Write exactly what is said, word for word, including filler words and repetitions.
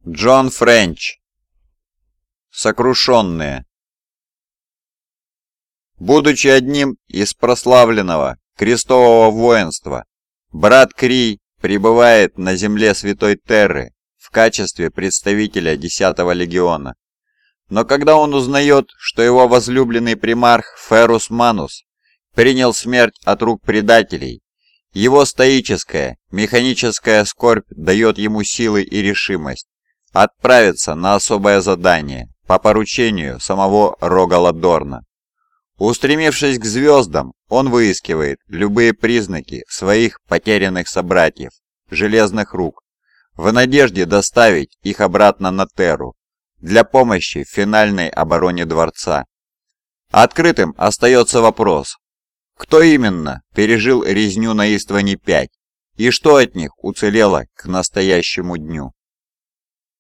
Джон Френч. Сокрушенные. Будучи одним из прославленного крестового воинства, брат Крий прибывает на земле Святой Терры в качестве представителя десятого легиона. Но когда он узнает, что его возлюбленный примарх Феррус Манус принял смерть от рук предателей, его стоическая, механическая скорбь дает ему силы и решимость отправиться на особое задание по поручению самого Рогала Дорна. Устремившись к звездам, он выискивает любые признаки своих потерянных собратьев, Железных Рук, в надежде доставить их обратно на Терру для помощи в финальной обороне Дворца. Открытым остается вопрос, кто именно пережил резню на Истване пять и что от них уцелело к настоящему дню.